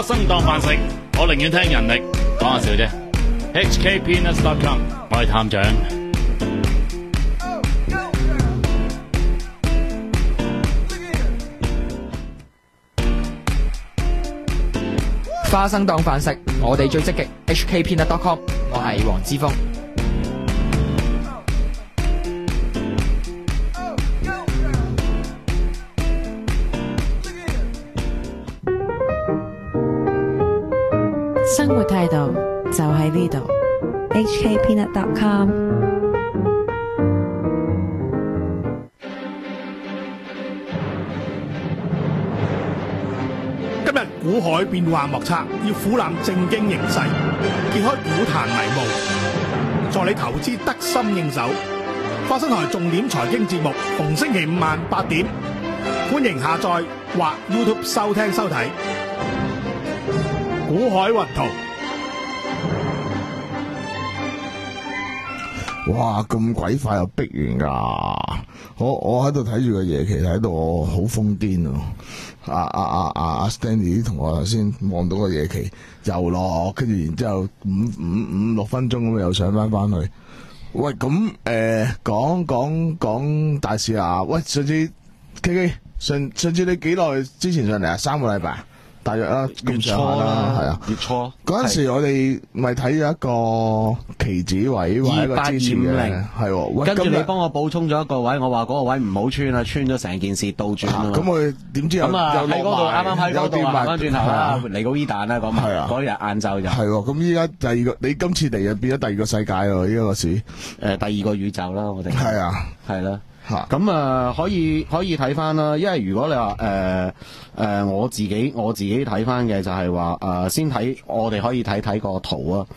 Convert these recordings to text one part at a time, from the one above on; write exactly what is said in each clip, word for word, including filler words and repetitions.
花生當飯食，我寧願聽人力，講下笑啫。H K Peanuts dot com， 我係探長。 花生當飯食，我哋最積極。H K Peanut dot com， 我係黃之鋒。 生活態度就喺呢度。H K Peanut dot com。 今日股海變幻莫測，要俯覽正經形勢，揭開股壇迷霧，助你投資得心應手。花生台重點財經節目，逢星期五晚八點，歡迎下載或 YouTube 收聽收睇。股海雲圖。 哇！咁鬼快又逼完噶，我我喺度睇住個夜期睇到我好瘋癲啊！阿阿阿阿阿 Stanley 啲同學頭先望到個夜期又落，跟住然之後五五五六分鐘咁又上翻翻去。喂，咁誒講講講大事啊！喂，上次 K K 上上次你幾耐之前上嚟啊？三個禮拜。大約啦， 月初啦， 係啊， 月初嗰陣時我哋咪睇咗一個期指位，或者一個支持嘅，係。 跟住你幫我補充咗一個位，我話嗰個位唔好穿啊，穿咗成件事倒轉啊。 咁我點知又咁啊喺嗰度啱啱喺嗰度行翻轉頭啦，嚟個 V 彈啦，咁啊嗰日晏晝就係。咁依家第二個，你今次嚟就變咗第二個世界咯，呢個市誒第二個宇宙啦，我哋係啊， 係啦。咁啊，可以可以睇翻啦，因為如果你話誒誒，我自己我自己睇翻嘅就係話誒，先睇我哋可以睇睇個圖啊。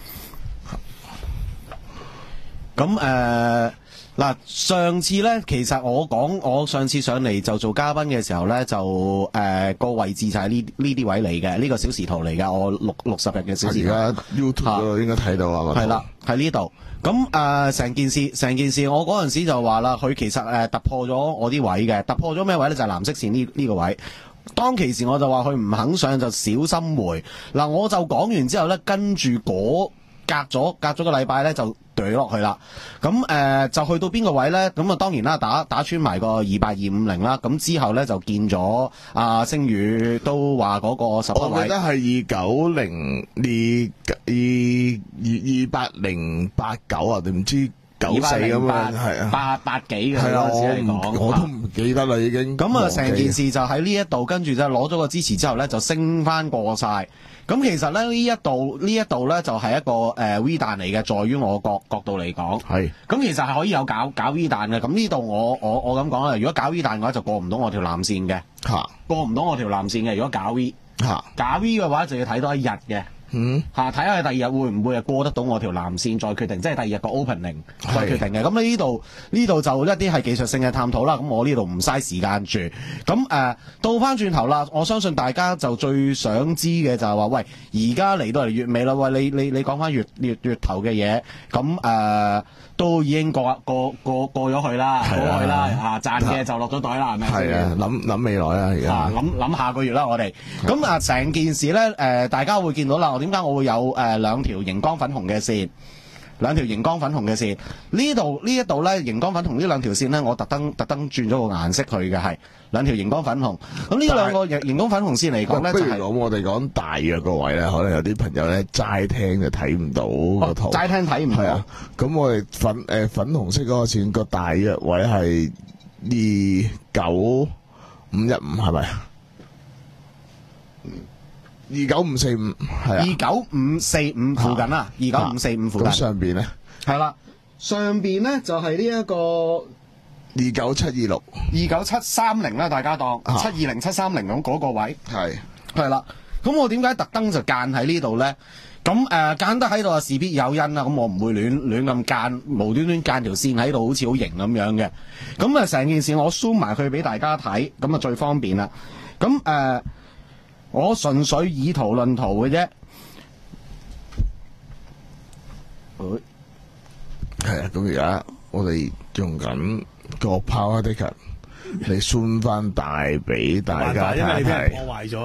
咁誒嗱，上次咧，其實我講我上次上嚟就做嘉賓嘅時候咧，就誒個、呃、位置就係呢呢啲位嚟嘅，呢、呢個小時圖嚟嘅，我六六十日嘅小時圖。 而家 YouTube 應該睇到啊， 係啦，喺呢度。咁誒，成、呃、件事，成件事，我嗰陣時就話啦，佢其實誒、呃、突破咗我啲位嘅，突破咗咩位咧？就係、是、藍色線呢呢個位。當其時我就話佢唔肯上就小心回。嗱，我就講完之後咧，跟住嗰隔咗隔咗個禮拜咧就懟落去啦。咁誒、呃、就去到邊個位咧？咁啊當然啦，打打穿埋個二八二五零啦。咁之後咧就見咗阿、呃、星宇都話嗰個十個位。 我記得係二九零二二二二八零八九啊，定唔知九四咁樣，係啊， 八八幾嘅係啊， 嗰陣時嚟講， 我都唔記得啦已經。 咁啊，成件事就喺呢一度，跟住就攞咗個支持之後咧，就升翻過晒。咁其實咧呢一度呢一度咧就係一個誒、呃、V 彈嚟嘅，在於我角角度嚟講，係。咁其實係可以有搞搞 V 彈嘅。咁呢度我我我咁講啦，如果搞 V 彈嘅話，就過唔到我條藍線嘅，嚇，過唔到我條藍線嘅。如果搞 V 嚇，搞 V 嘅話就要睇多一日嘅。嗯，嚇睇下第二日會唔會係過得到我條藍線再決定，即係第二日個 opening 再決定嘅。咁呢度呢度就一啲係技術性嘅探討啦。咁我呢度唔嘥時間住。咁誒、呃、到翻轉頭啦，我相信大家就最想知嘅就係話，喂，而家嚟到嚟月尾啦，喂，你你你講翻月月月頭嘅嘢，咁誒、呃、都已經過過過過咗去啦，過去啦，啊賺嘅就落咗袋啦，係咪？ 係啊，諗諗未來啦，而家諗諗下個月啦，我哋咁啊，成件事咧誒、呃，大家會見到啦。點解我會有誒兩條熒光粉紅嘅線？兩條熒光粉紅嘅線，呢度呢一度咧熒光粉紅呢兩條線咧，我特登特登轉咗個顏色去嘅，係兩條熒光粉紅。咁呢兩個熒光粉紅線嚟講咧，就係講我哋講大約個位咧，可能有啲朋友咧齋聽就睇唔到個圖， 齋、哦、聽睇唔到。係啊， 咁我哋粉誒、呃、粉紅色嗰個線個大約位係二九五一五係咪啊？二九五四五係啊， 二九五四五附近啦，二九五四五附近。咁、 啊、上邊咧？ 係啦，上邊咧就係呢一個二九七二六， 二九七三零啦，大家當七二零七三零咁嗰個位。 係係啦，咁我點解特登就間喺呢度咧？咁誒間得喺度啊，事必有因啦。咁我唔會亂亂咁間，無端端間條線喺度，好似好型咁樣嘅。咁啊，成件事我 zoom 埋佢俾大家睇，咁啊最方便啦。咁誒。呃我純粹以圖論圖嘅啫， 係啊！咁而家我哋用緊個 Power Ticker 嚟算翻大俾大家睇睇。 因為你俾人破壞咗，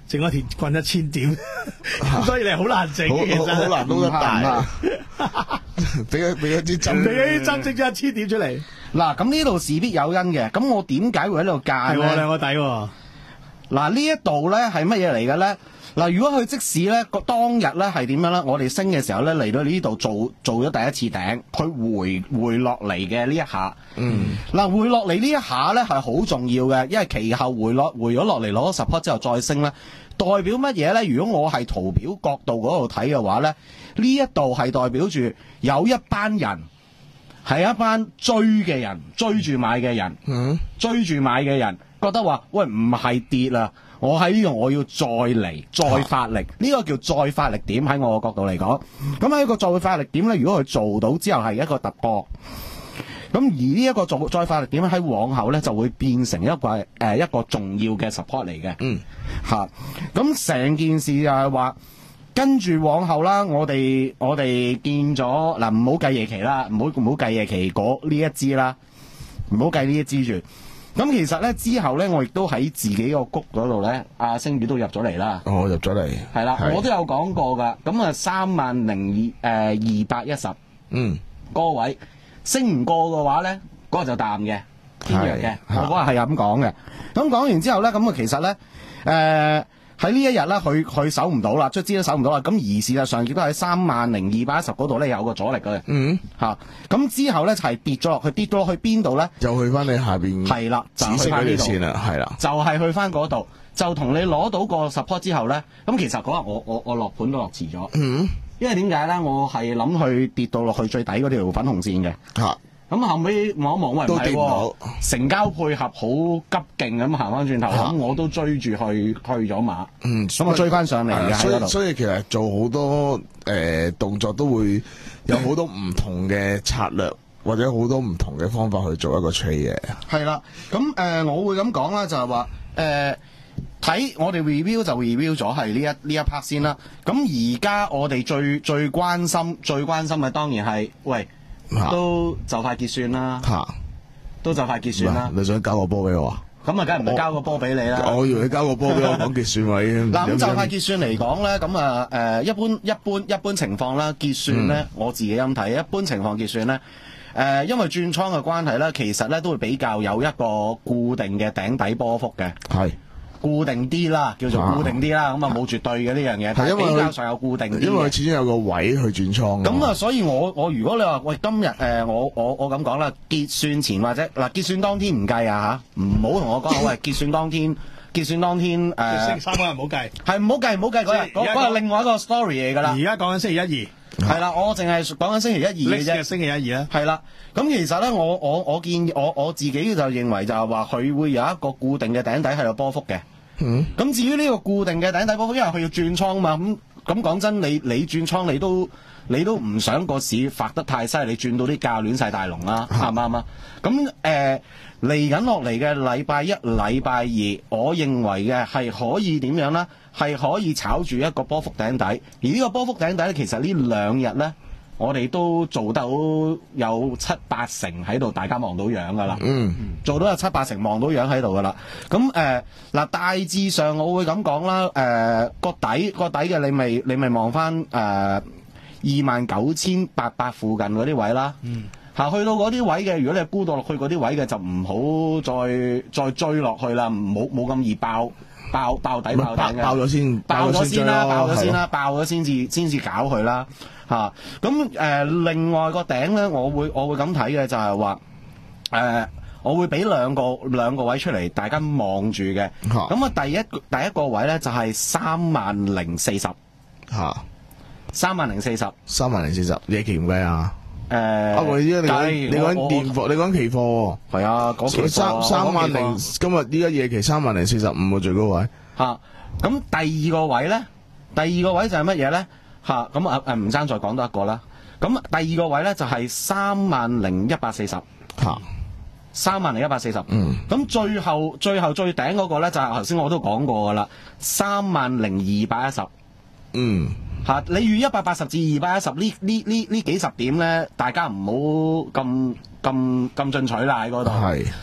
整咗鐵棍一千點，所以你好難整嘅，其實好難撈得大。俾佢俾一支針， 俾一支針整咗一千點出嚟。 嗱，咁呢度事必有因嘅，咁我點解會喺度戒係咧？ 兩個底喎。 嗱，呢一度咧係乜嘢嚟嘅咧？嗱，如果佢即使咧個當日咧係點樣咧？我哋升嘅時候咧嚟到呢度做做咗第一次頂，佢回回落嚟嘅呢一下，嗯，嗱回落嚟呢一下咧係好重要嘅，因為其後回落回咗落嚟攞咗 support 之後再升咧，代表乜嘢咧？如果我係圖表角度嗰度睇嘅話咧，呢一度係代表住有一班人係一班追嘅人，追住買嘅人，嗯，追住買嘅人覺得話喂唔係跌啦。我喺呢度我要再嚟再發力，呢、啊、個叫再發力點喺我個角度嚟講。咁喺個再發力點咧，如果佢做到之後係一個突破，咁而呢一個做再發力點喺往後咧就會變成一個誒、呃、一個重要嘅 support 嚟嘅。嗯，嚇，咁成件事就係話跟住往後啦，我哋我哋見咗嗱，唔好計夜期啦，唔好唔好計夜期嗰呢一支啦，唔好計呢一支住。咁其實咧之後咧，我亦都喺自己個谷嗰度咧，阿星宇都入咗嚟啦。 哦，入咗嚟。 係啦，我都有講過噶。咁啊，三萬零二誒二百一十，嗯，嗰個位升唔過嘅話咧，嗰、嗰個就淡嘅，偏弱嘅。我嗰日係咁講嘅。咁講完之後咧，咁啊其實咧，誒喺呢一日咧，佢佢守唔到啦，卒之都守唔到啦。咁而事實上亦都喺三萬零二百一十嗰度咧有個阻力嘅。嗯，嚇。咁之後咧就係跌咗落去，跌到去邊度咧？ 就去翻你下邊。 係啦，就去翻呢度先啦，係啦。 就係去翻嗰度，就同你攞到個 support 之後咧，咁其實嗰日我我我落盤都落遲咗。嗯。因為點解咧？我係諗去跌到落去最底嗰條粉紅線嘅。嚇。咁後尾望一望，喂唔係喎，成交配合好急勁咁行翻轉頭，咁我都追住去去咗馬，嗯，咁我追翻上嚟嘅。 所以所以其實做好多誒、呃、動作都會有好多唔同嘅策略，或者好多唔同嘅方法去做一個 trade 嘅。 係啦，咁誒、呃、我會咁講啦，就係話誒睇我哋 review 就 review 咗係呢一呢一 part 先啦。咁而家我哋最最關心最關心嘅當然係喂。都就快結算啦，都就快結算啦。 你想交個波俾我啊？ 咁啊，梗係唔係交個波俾你啦。 我以為你交個波俾我講結算位。 嗱，咁就快結算嚟講咧，咁啊誒，一般一般一般情況啦，結算咧，嗯、我自己咁睇，一般情況結算咧，誒、呃，因為轉倉嘅關係咧，其實咧都會比較有一個固定嘅頂底波幅嘅。係。固定啲啦，叫做固定啲啦，咁啊冇絕對嘅呢樣嘢，但係比較上有固定啲。 因為佢始終有個位去轉倉。 咁啊，所以我我如果你話喂今日誒、呃、我我我咁講啦，結算前或者嗱結算當天唔計啊嚇，唔好同我講喂結算當天結算當天誒。 呃、星期三嗰日唔好計。係唔好計唔好計嗰日，嗰嗰係另外一個 story 嚟㗎啦。 而家講緊星期一二。 係啦，我淨係講緊星期一二嘅啫。 星期一二啦。 係啦，咁其實咧，我我我建議我我自己就認為就係話佢會有一個固定嘅頂底係有波幅嘅。咁、嗯、至於呢個固定嘅頂底波幅，因為佢要轉倉嘛，咁咁講真，你你轉倉你都你都唔想個市發得太犀利，你轉到啲價亂晒大龍啦，啱唔啱啊？咁誒嚟緊落嚟嘅禮拜一、禮拜二，我認為嘅係可以點樣咧？係可以炒住一個波幅頂底，而呢個波幅頂底咧，其實呢兩日咧。我哋都做到有七八成喺度，大家望到樣噶啦。嗯，做到有七八成望到樣喺度噶啦。咁誒嗱，大致上我會咁講啦。誒、呃、個底個底嘅，你咪你咪望翻誒二萬九千八百附近嗰啲位啦。嗯，嚇去到嗰啲位嘅，如果你係沽到落去嗰啲位嘅，就唔好再再追落去啦，冇冇咁易爆爆爆底爆頂嘅。 爆咗先， 爆咗先啦，爆咗先啦，爆咗先至先至搞佢啦。嚇咁誒，另外個頂咧，我會我會咁睇嘅就係話誒，我會俾兩個兩個位出嚟，大家望住嘅。咁啊，第一第一個位咧就係三萬零四十嚇，三萬零四十， 三萬零四十，夜期唔計啊？誒、呃，啊，我依家你講你講現貨，你講期貨喎。 係啊，嗰期貨三三萬零，今日依家夜期三萬零四十五個最高位嚇。咁第二個位咧，第二個位就係乜嘢咧？嚇咁啊誒唔爭再講多一個啦。咁第二個位咧就係三萬零一百四十嚇，三萬零一百四十。嗯。咁最後最後最頂嗰個咧就係頭先我都講過噶啦，三萬零二百一十。嗯。嚇，你預一百八十至二百一十呢呢呢呢幾十點咧，大家唔好咁咁咁進取啦喺嗰度。係。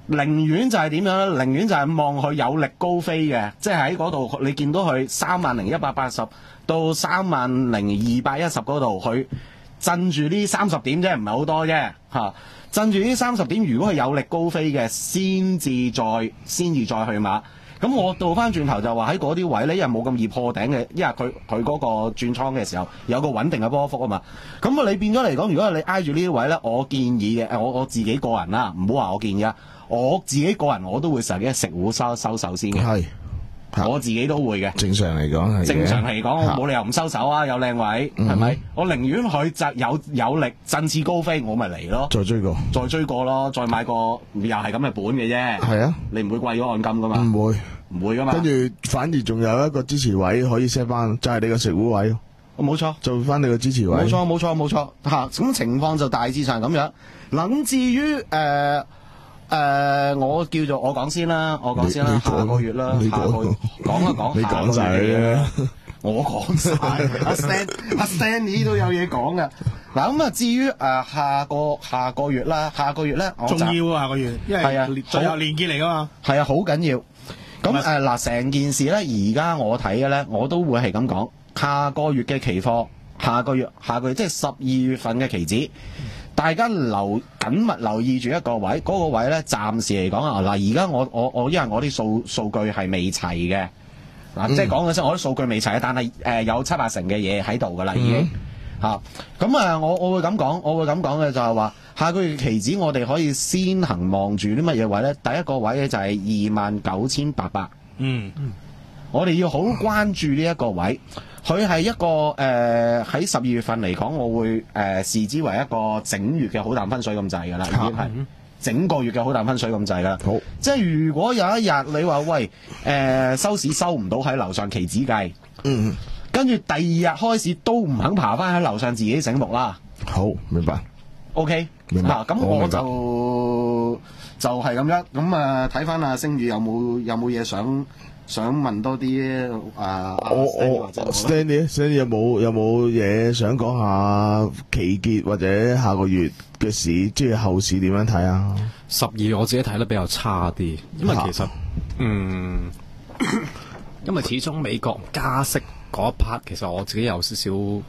寧願就係點樣咧？寧願就係望佢有力高飛嘅，即係喺嗰度你見到佢三萬零一百八十到三萬零二百一十嗰度，佢震住呢三十點啫，唔係好多啫嚇。震住呢三十點，如果係有力高飛嘅，先至再先至再去馬。咁我倒翻轉頭就話喺嗰啲位咧，因為冇咁易破頂嘅，因為佢佢嗰個轉倉嘅時候有個穩定嘅波幅啊嘛。咁啊，你變咗嚟講，如果你挨住呢啲位咧，我建議嘅誒，我我自己個人啦，唔好話我建議啊，我自己個人我都會成日食糊收收手先嘅。係。我自己都會嘅， 正常嚟講係。 正常嚟講，我冇理由唔收手啊！有靚位，係咪、嗯？我寧願佢就有有力振翅高飛，我咪嚟咯。再追過，再追過咯，再買個又係咁嘅本嘅啫。係啊，你唔會貴咗按金噶嘛？唔會，唔會噶嘛。跟住反而仲有一個支持位可以 set 翻，就係、是、你個食糊位。冇錯，做翻你個支持位。冇錯，冇錯，冇錯。嚇，咁情況就大致上咁樣。嗱，咁至於誒。呃誒、呃，我叫做我講先啦，我講先啦，下個月啦，下個月講一講，你講晒啦，我講晒，阿 Stan 阿 Stanley 都有嘢講噶。嗱咁啊，至於誒、呃、下個下個月啦，下個月咧，重要啊，下個月，因為係啊，最後連結嚟噶嘛，係啊，好緊要。咁誒嗱，成、呃、件事咧，而家我睇嘅咧，我都會係咁講，下個月嘅期貨，下個月下個月即係十二月份嘅期指。大家留緊密留意住一個位，嗰、那個位咧，暫時嚟講啊，嗱，而家我我我因為我啲數數據係未齊嘅，嗱、嗯，即係講嘅先，我啲數據未齊，但係誒、呃、有七八成嘅嘢喺度噶啦，已經嚇。咁啊，我我會咁講，我會咁講嘅就係話，下個月期指我哋可以先行望住啲乜嘢位咧？第一個位咧就係二萬九千八百，嗯，我哋要好關注呢一個位。佢係一個誒喺十二月份嚟講，我會誒、呃、視之為一個整月嘅好淡分水咁滯㗎啦，已經係整個月嘅好淡分水咁滯㗎啦。好，即係如果有一日你話喂誒、呃、收市收唔到喺樓上期指計，嗯，跟住第二日開市都唔肯爬翻喺樓上，自己醒目啦。好，明白。OK，明白。咁、啊、我就就係、是、咁樣。咁啊睇翻阿星宇有冇有冇嘢想？想問多啲啊，我我 Stanley，Stanley 有冇有冇嘢想講下期結或者下個月嘅市，即係後市點樣睇啊？十二我自己睇得比較差啲，因為其實嗯，因為始終美國加息嗰一 part，其實我自己有少少誒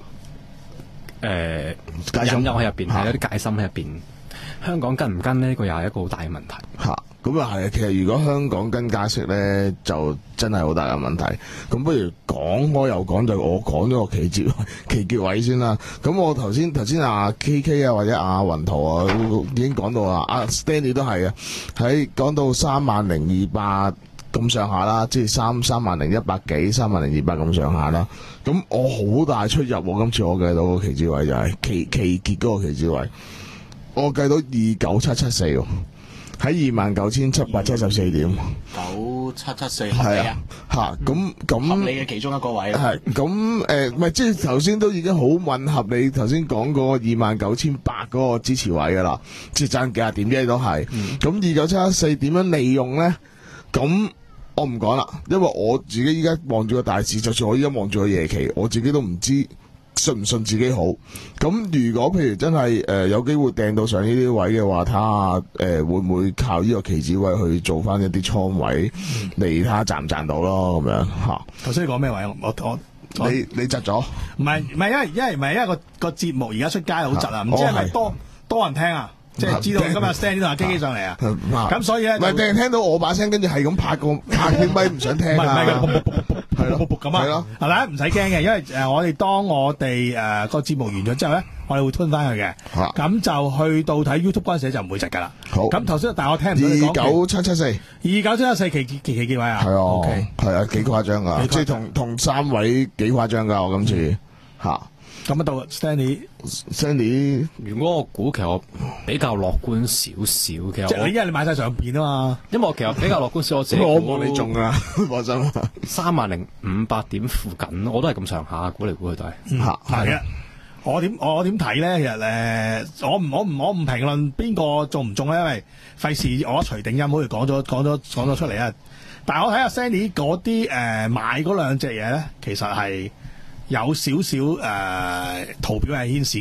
戒心喺入邊，係有啲戒心喺入邊。香港跟唔跟呢？呢個又係一個好大嘅問題。嚇，咁啊係啊！其實如果香港跟加息咧，就真係好大嘅問題。咁不如講開又講，就我講咗個期結期結位先啦。咁我頭先頭先阿 K K 啊，或者阿雲圖啊，已經講到啦。阿 Stanley 都係啊，喺講到三萬零二百咁上下啦，即係三三萬零一百幾，三萬零二百咁上下啦。咁我好大出入喎，今次我計到個期結位就係期期結嗰個期結位。我計到二九七七四喎，喺二萬九千七百七十四點。九七七四係啊，嚇咁咁合理嘅其中一個位。係咁誒，唔係即係頭先都已經好吻合你頭先講嗰個二萬九千八嗰個支持位㗎啦，即係爭幾廿點啫都係。咁二九七七四點樣利用咧？咁我唔講啦，因為我自己依家望住個大市，就算我依家望住個夜期，我自己都唔知信唔信自己好。咁如果譬如真係誒、呃、有機會掟到上呢啲位嘅話，睇下誒會唔會靠呢個期指位去做翻一啲倉位嚟睇下賺唔賺到咯，咁樣嚇。頭先你講咩位？我我你你窒咗？唔係唔係，因為因為唔係因為個個節目而家出街好窒啊，唔知係咪多多人聽啊？即係知道今日 Stanley 同阿基基上嚟啊，咁所以咧，唔係淨係聽到我把聲，跟住係咁拍個拍啲咪唔想聽啊，係咯，咁啊，係啦，唔使驚嘅，因為誒我哋當我哋誒個節目完咗之後咧，我哋會吞翻去嘅，咁就去到睇 YouTube 嗰陣時就唔會窒噶啦。好，咁頭先但係我聽唔到你講二九七七四，二九七七四期期期幾位啊？係啊，係啊，幾誇張噶，即係同同三位幾誇張噶，我今次吓。咁啊到 Stanley，Stanley， 如果我估其實我比較樂觀少少嘅，即係你因為你買晒上邊啊嘛，因為我其實比較樂觀少，我自己我冇你中啊，放心。三萬零五百點附近，我都係咁上下，估嚟估去都係。吓係啊，我點我點睇咧？其實誒，我唔我唔我唔評論邊個中唔中咧，因為費事我一錘定音，好似講咗講咗講咗出嚟啊。但係我睇下 Stanley 嗰啲誒買嗰兩隻嘢咧，其實係有少少誒圖表係顯示嘅，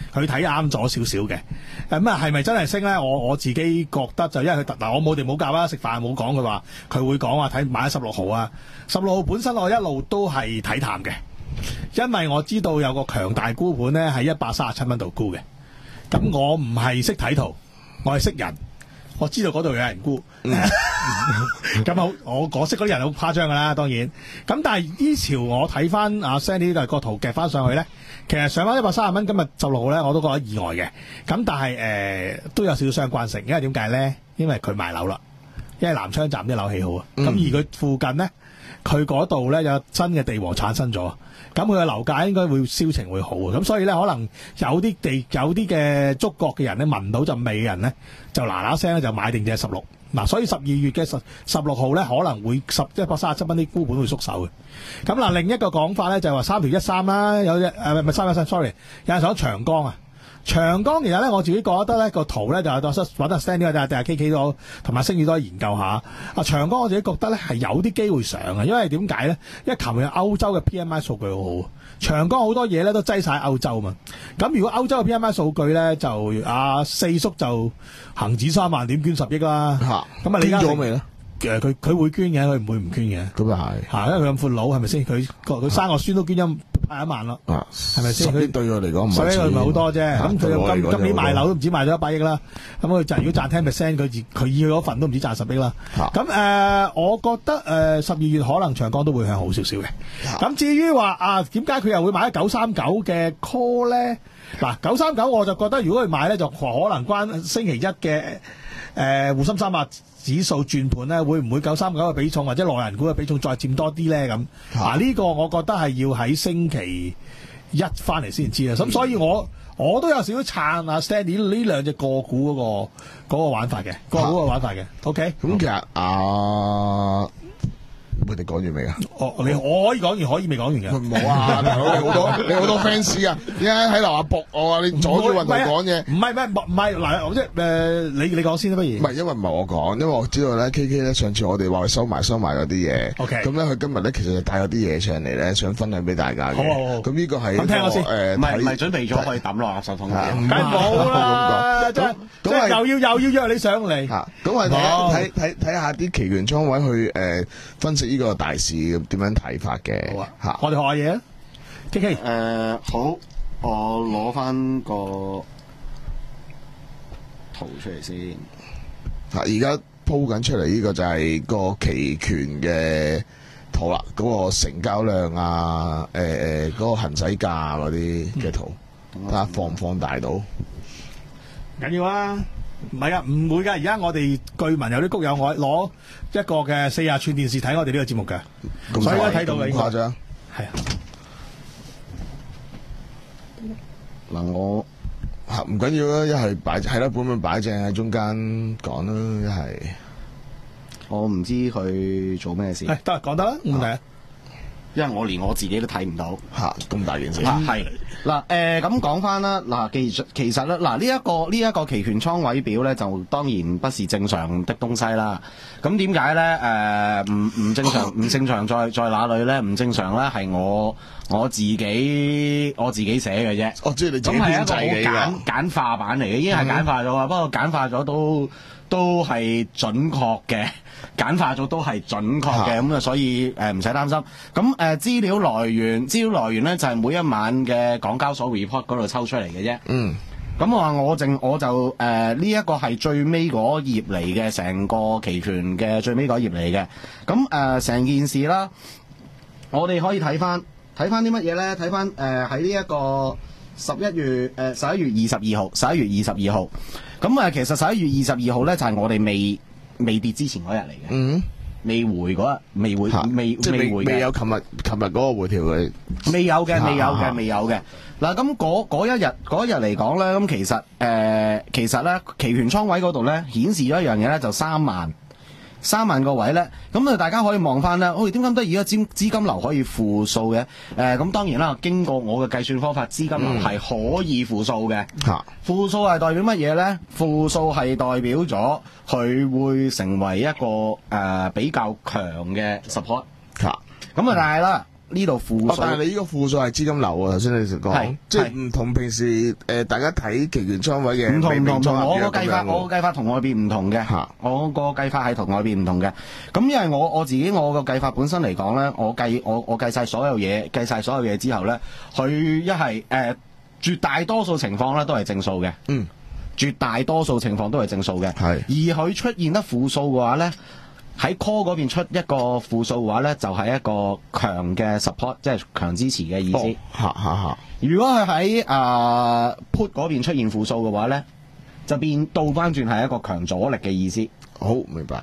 佢睇啱咗少少嘅。咁啊係咪真係升咧？我我自己覺得就因為佢嗱我冇哋冇教啦，食飯冇講佢話佢會講話睇買十六號啊，十六號本身我一路都係睇淡嘅，因為我知道有個強大沽盤咧喺一百三十七蚊度沽嘅。咁我唔係識睇圖，我係識人。我知道嗰度有人沽，咁好、嗯，我我識嗰啲人好誇張噶啦，當然。咁但係呢潮我睇翻阿 Sandy 就個圖夾翻上去咧，其實上翻一百三十蚊，今日十六號咧我都覺得意外嘅。咁但係誒、呃、都有少少相關性，因為點解咧？因為佢賣樓啦，因為南昌站啲樓起好啊。咁、嗯、而佢附近咧，佢嗰度咧有新嘅地王產生咗。咁佢嘅樓價應該會銷情會好啊，咁所以咧可能有啲地有啲嘅觸覺嘅人咧聞到陣味嘅人咧就嗱嗱聲咧就買定隻十六嗱，所以十二月嘅十十六號咧可能會十一百三十七蚊啲沽盤會縮手嘅。咁嗱另一個講法咧就係話三條一三啦，有隻誒唔係三一三 sorry 有人想長江啊。長江其實咧，我自己覺得咧個圖咧就係揾得 stand 呢個，定係 K K 都同埋星宇都研究下。啊，長江我自己覺得咧係有啲機會上嘅，因為點解咧？因為琴日歐洲嘅 P M I 數據好好，長江好多嘢咧都擠晒喺歐洲嘛。咁如果歐洲嘅 P M I 數據咧就阿四叔就恒指三萬點捐十億啦。嚇，咁啊你捐咗未咧？誒佢佢會捐嘅，佢唔會唔捐嘅。咁又係嚇，因為佢咁闊佬係咪先？佢佢生個孫都捐咗派一萬咯，係咪先？佢對佢嚟講唔係，所以佢唔係好多啫。咁佢今今年賣樓都唔止賣咗一百億啦。咁佢就如果賺 ten percent，佢佢要嗰份都唔止賺十億啦。咁誒、呃，我覺得誒十二月可能長江都會向好少少嘅。咁至於話啊，點解佢又會買咗九三九嘅 call 咧？嗱，九三九我就覺得如果佢買咧，就可能關星期一嘅。誒滬深三百指數轉盤咧，會唔會九三九嘅比重或者內銀股嘅比重再佔多啲咧？咁啊呢個我覺得係要喺星期一翻嚟先知啊。咁、嗯、所以我我都有少少撐啊 Stanley 呢兩隻個股嗰、嗰個嗰、嗰個玩法嘅個股嘅玩法嘅。OK，咁其實啊。佢哋講完未啊？哦，你我可以講完，可以未講完嘅。冇啊，你好多你好多 fans 啊！而家喺樓下搏我啊！你阻住運動講嘢。唔係唔係唔係嗱，即係誒，你你講先啦，不如。唔係，因為唔係我講，因為我知道咧 K K 咧上次我哋話佢收埋收埋嗰啲嘢。OK。咁咧佢今日咧其實就帶咗啲嘢上嚟咧，想分享俾大家嘅。好好好。咁呢個係咁聽我先。誒，唔係唔係準備咗可以抌落垃圾桶嘅。梗係冇啦，即係即係又要又要約你上嚟。嚇！咁我哋睇睇睇下啲期權倉位去誒分析呢個大市點樣睇法嘅？好啊，吓我哋學下嘢啊。K K，誒好，我攞翻個圖出嚟先。吓，而家鋪緊出嚟呢個就係個期權嘅圖啦，嗰、嗰個成交量啊，誒誒嗰個行使價嗰啲嘅圖，睇下、嗯、放唔放大到？緊要啊！唔係啊，唔會噶。而家我哋據聞有啲谷友我攞一個嘅四廿寸電視睇我哋呢個節目嘅，所以而家睇到嘅。咁誇張？係啊。嗱，我唔緊要啦，一係擺係啦，本本擺正喺中間講啦，一係。我唔知佢做咩事。係得，講得啦，冇問題啊。因為我連我自己都睇唔到嚇，咁大件事嚇係嗱誒咁講翻啦嗱，其實其實咧嗱呢一個呢一個期權倉位表咧，就當然不是正常的東西啦。咁點解咧誒唔唔正常唔正常在在哪裏咧？唔正常咧係我我自己我自己寫嘅啫。哦，即係你自己編製嘅。咁係一個好簡簡化版嚟嘅，已經係簡化咗啊。不過簡化咗都都係準確嘅。簡化咗都係準確嘅，咁啊所以誒唔使擔心。咁誒資料來源資料來源咧就係每一晚嘅港交所 report 嗰度抽出嚟嘅啫。嗯。咁我話我淨我就誒呢一個係最尾嗰頁嚟嘅，成個期權嘅最尾嗰頁嚟嘅。咁誒成件事啦，我哋可以睇翻睇翻啲乜嘢咧？睇翻誒喺呢一個十一月誒十一月二十二號十一月二十二號。咁啊其實十一月二十二號咧就係我哋未。未跌之前嗰日嚟嘅，嗯，未回嗰日，未回，未即係未回嘅，未有琴日琴日嗰個回調嘅，未有嘅，未有嘅，未有嘅。嗱，咁嗰嗰一日嗰一日嚟講咧，咁其實誒、呃，其實咧期權倉位嗰度咧顯示咗一樣嘢咧，就三萬。三萬個位咧，咁啊大家可以望翻咧，喂點解得而家資資金流可以負數嘅？誒、呃、咁當然啦，經過我嘅計算方法，資金流係可以負數嘅。嚇、嗯，負數係代表乜嘢咧？負數係代表咗佢會成為一個誒、呃、比較強嘅 support。嚇、嗯，咁啊但係啦， 呢度負數， 哦但係你呢個負數係資金流啊，頭先你講係， 即係唔同平時誒、呃、大家睇期權倉位嘅唔同唔同，同我個個計法，我個計法同外邊唔同嘅，我個計法係同外邊唔同嘅。咁因為我我自己我個計法本身嚟講咧，我計我我計晒所有嘢，計晒所有嘢之後咧，佢一係誒絕大多數情況咧都係正數嘅， 嗯，絕大多數情況都係正數嘅， 係。 而佢出現得負數嘅話咧，喺 call 嗰邊出一個負數嘅話咧，就係、是、一個強嘅 support， 即係強支持嘅意思。 嚇嚇嚇！ 如果佢喺啊 put 嗰邊出現負數嘅話咧，就變倒翻轉係一個強阻力嘅意思。 好，明白。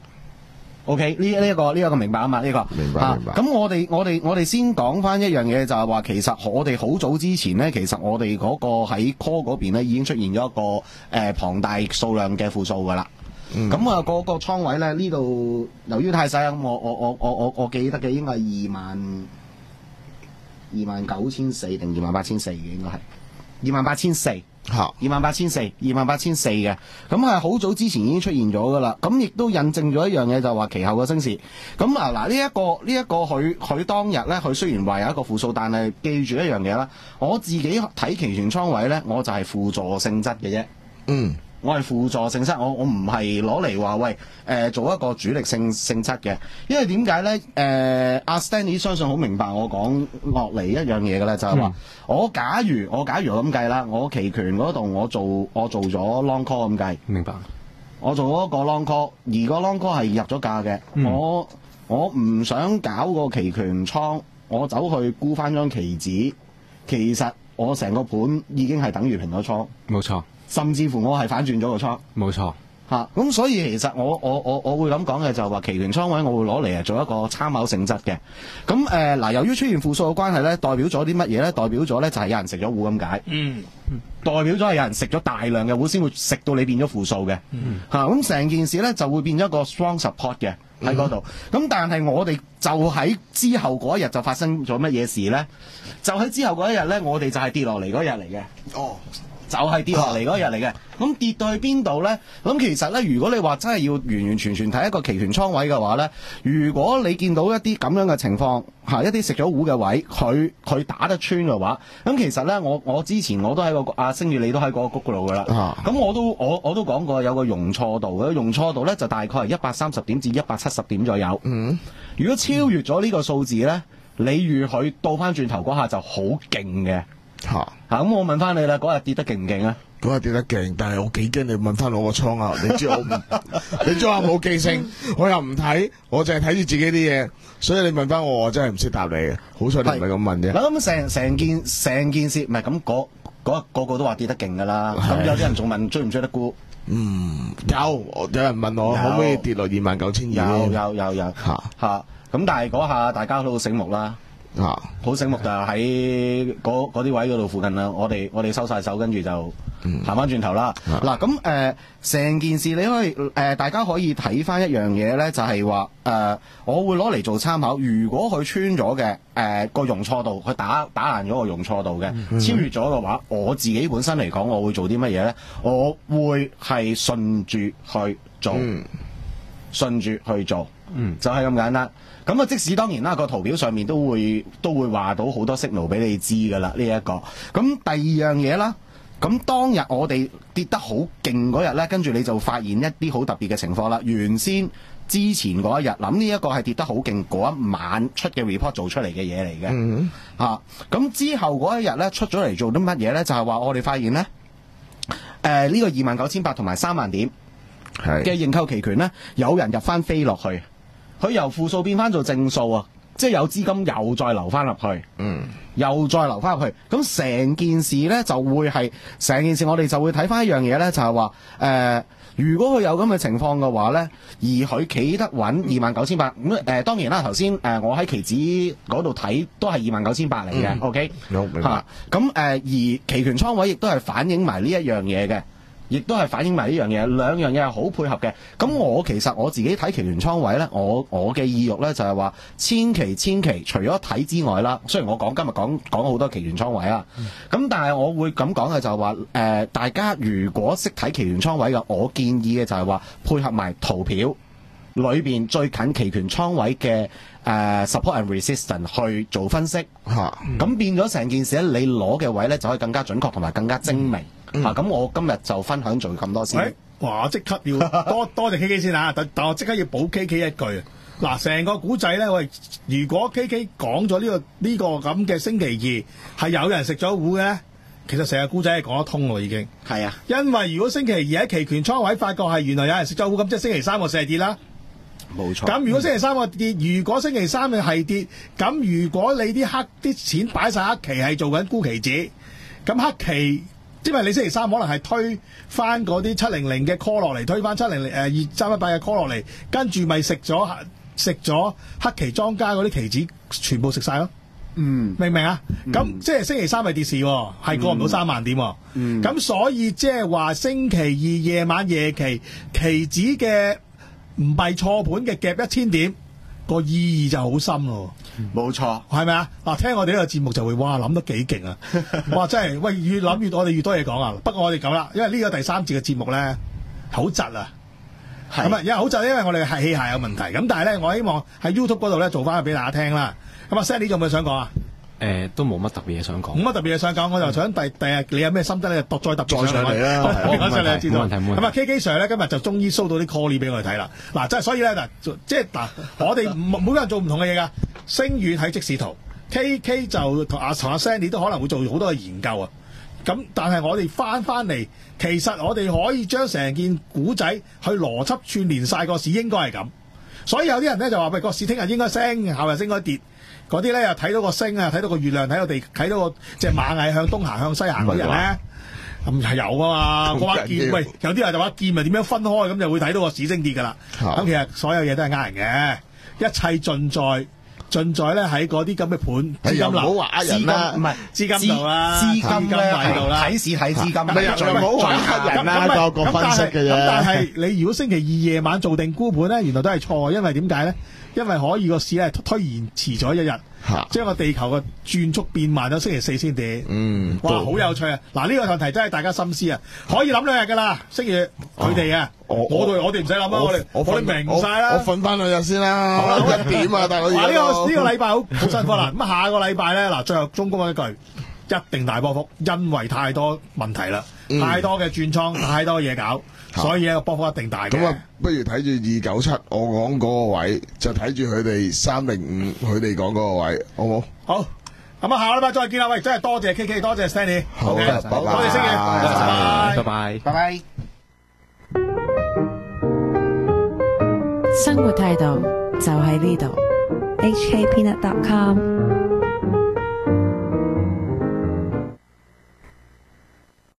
OK，呢呢一個呢一、這個明白啊嘛？呢、這個明白明白。 咁、啊、我哋我哋我哋先講翻一樣嘢，就係話其實我哋好早之前咧，其實我哋嗰個喺 call 嗰邊咧已經出現咗一個誒、呃、龐大數量嘅負數噶啦。咁啊，嗰個倉位咧，呢度由於太細，咁我我我我我我記得嘅應該係二萬二萬九千四定二萬八千四嘅，應該係二萬八千四，二萬八千四，二萬八千四嘅。咁係好早之前已經出現咗噶啦。咁亦都印證咗一樣嘢，就係話其後嘅升市。咁啊嗱，呢一個呢一個佢佢當日咧，佢雖然話有一個負數，但係記住一樣嘢啦，我自己睇期權倉位咧，我就係輔助性質嘅啫。嗯。我係輔助性質，我我唔係攞嚟話喂誒、呃、做一個主力性性質嘅，因為點解咧？誒、呃、阿 Stanley 相信好明白我講落嚟一樣嘢嘅咧，就係、是、話、嗯、我假如我假如我咁計啦，我期權嗰度我做我做咗 long call 咁計，明白？我做咗個 long call，而個 long call 係入咗價嘅、嗯，我我唔想搞個期權倉，我走去沽翻張期指，其實我成個盤已經係等於平咗倉，冇錯。甚至乎我係反轉咗個倉，冇錯嚇。咁、啊、所以其實我我我我會咁講嘅就係話期權倉位我會攞嚟做一個參考性質嘅。咁誒嗱，由於出現負數嘅關係咧，代表咗啲乜嘢咧？代表咗咧就係有人食咗糊咁解。嗯，代表咗係有人食咗大量嘅糊先會食到你變咗負數嘅。嗯，嚇咁成件事咧就會變咗一個 strong support 嘅喺嗰度。咁、嗯、但係我哋就喺之後嗰一日就發生咗乜嘢事咧？就喺之後嗰一日咧，我哋就係跌落嚟嗰日嚟嘅。哦。就係、是、跌落嚟嗰日嚟嘅，咁跌到去邊度咧？咁其實咧，如果你話真係要完完全全睇一個期權倉位嘅話咧，如果你見到一啲咁樣嘅情況，嚇一啲食咗糊嘅位，佢佢打得穿嘅話，咁其實咧，我我之前我都喺個阿星宇，你都喺嗰個谷度噶啦，咁、啊、我都我我都講過有個容錯度嘅，容錯度咧就大概係一百三十點至一百七十點左右。嗯，如果超越咗呢個數字咧，你預佢倒翻轉頭嗰下就好勁嘅。吓吓咁，我問翻你啦，嗰日跌得勁唔勁啊？ 嗰日跌得勁，但係我幾驚你問翻我個倉啊！你知我唔，你知我冇記性，我又唔睇，我淨係睇住自己啲嘢，所以你問翻我，我真係唔識答你嘅。好彩你唔係咁問啫。 嗱咁成成件成件事，唔係咁嗰嗰個個都話跌得勁噶啦。咁有啲人仲問追唔追得沽？ 嗯，有有人問我可唔可以跌落二萬九千二？ 有有有有吓吓。咁但係嗰下大家都好醒目啦。啊，好醒目就喺嗰啲位嗰度附近啦，我哋我哋收晒手，跟住就行翻轉頭啦。嗱咁誒，成件事你可以誒、呃，大家可以睇翻一樣嘢咧，就係話誒，我會攞嚟做參考。如果佢穿咗嘅誒個容錯度，佢打打爛咗個容錯度嘅、嗯，超越咗嘅話，我自己本身嚟講，我會做啲乜嘢咧？我會係順住去做，嗯、順住去做，嗯、就係、是、咁簡單。咁啊，即使當然啦，個圖表上面都會都會話到好多 signal 俾你知㗎啦，呢、這、一個。咁第二樣嘢啦，咁當日我哋跌得好勁嗰日咧，跟住你就發現一啲好特別嘅情況啦。原先之前嗰一日，諗呢一個係跌得好勁嗰一晚出嘅 report 做出嚟嘅嘢嚟嘅。嗯。嚇，咁之後嗰一日咧出咗嚟做啲乜嘢咧？就係、是、話我哋發現咧，誒、呃、呢、這個二萬九千八同埋三萬點嘅認購期權咧，有人入翻飛落去。佢由負數變翻做正數啊！即係有資金又再流翻入去，嗯，又再流翻入去，咁成件事咧就會係成件事，我哋就會睇翻一樣嘢咧，就係話誒，如果佢有咁嘅情況嘅話咧，而佢企得穩二萬九千八，咁誒當然啦，頭先誒我喺期指嗰度睇都係二萬九千八嚟嘅，OK，好明白。嚇咁誒，而期權倉位亦都係反映埋呢一樣嘢嘅。亦都係反映埋呢樣嘢，兩樣嘢係好配合嘅。咁我其實我自己睇期權倉位咧，我我嘅意欲咧就係話，千祈千祈除咗睇之外啦，雖然我講今日講講好多期權倉位啦，咁、嗯、但係我會咁講嘅就係話，誒、呃、大家如果識睇期權倉位嘅，我建議嘅就係話配合埋圖表， 裏邊最近期權倉位嘅誒、呃、support and resistance 去做分析嚇，咁、嗯、變咗成件事咧，你攞嘅位咧就可以更加準確同埋更加精明嚇。咁、嗯啊、我今日就分享做咁多先。 欸、哇！我即刻要多多謝 K K 先嚇，但但我即刻要補 K K 一句。嗱，成個古仔咧，喂，如果 K K 講咗呢個呢、這個咁嘅星期二係有人食咗糊嘅咧，其實成個古仔係講得通喎已經。係啊，因為如果星期二喺期權倉位發覺係原來有人食咗糊，咁即係星期三個四係跌啦。冇錯。咁如果星期三個跌，如果星期三嘅係跌，咁如果你啲黑啲錢擺晒黑期係做緊沽期指，咁黑期。因為你星期三可能係推翻嗰啲七零零嘅 call 落嚟，推翻七零零誒二三一八嘅 call 落嚟，跟住咪食咗食咗黑期莊家嗰啲期指，全部食晒咯。嗯，明唔明啊？咁、嗯、即係星期三係跌市，係過唔到三萬點。嗯，咁所以即係話星期二夜晚夜期期指嘅唔係錯盤嘅夾一千點。個意義就好深咯，冇錯，係咪啊？嗱，聽我哋呢個節目就會哇諗得幾勁啊！哇，真係喂，越諗越我哋越多嘢講啊！不過我哋咁啦，因為呢個第三節嘅節目咧好窒啊，咁啊，因為好窒，因為我哋係器械有問題。咁但係咧，我希望喺 YouTube 嗰度咧做翻俾大家聽啦。咁啊 Sandy 仲有冇想講啊？ 誒、呃，都冇乜特別嘢想講， 冇乜特別嘢想講，我就想第第日你有咩心得咧，再特別上嚟啦， 講上嚟知道。 冇問題，冇問題。 咁啊 K K Sir 咧今日就終於 show 到啲 call 俾我哋睇啦。嗱，即係所以咧嗱，即係嗱，我哋每個人做唔同嘅嘢噶。星遠喺即時圖 ，K K 就同阿同阿 Sandy 都可能會做好多嘅研究啊。咁但係我哋翻翻嚟，其實我哋可以將成件古仔去邏輯串連晒個市，應該係咁。所以有啲人咧就話喂，個市聽日應該升，後日應該跌。嗰啲咧又睇到個星啊，睇到個月亮，睇到地，睇到個隻螞蟻向東行向西行嗰啲人咧，咁係有啊嘛。我話劍，喂，有啲人就話劍咪點樣分開，咁就會睇到個市升跌噶啦。咁、啊、其實所有嘢都係呃人嘅，一切盡在盡在咧喺嗰啲咁嘅盤資金流，唔好話呃人啦，唔係資金度啦，資金喺度啦，睇市睇資金，咪又唔好話呃人啦，個個分析嘅啫。咁但係你如果星期二夜晚做定沽盤咧，原來都係錯，因為點解咧？因為可以個市咧推延遲咗一日，將個地球嘅轉速變慢咗，星期四先跌。嗯，哇，好有趣啊！嗱，呢個問題真係大家心思啊，可以諗兩日噶啦，星期佢哋啊，我我哋我哋唔使諗啊，我哋我哋明晒啦，我瞓翻兩日先啦，好啦，一點啊，大佬。嗱，呢個呢個禮拜好好辛苦啦，咁下個禮拜咧，嗱，最後中公一句，一定大波幅，因為太多問題啦，太多嘅轉倉，太多嘢搞。所以咧個波幅一定大嘅。咁啊，不如睇住二九七，我講嗰個位，就睇住佢哋三零五，佢哋講嗰個位，好唔好？好。咁啊，下個禮拜再見啦。喂，真係多謝 K K， 多謝 Stanley。好嘅，多謝星爺，拜拜，拜拜，拜拜。 生活態度就喺呢度。H K Peanut dot com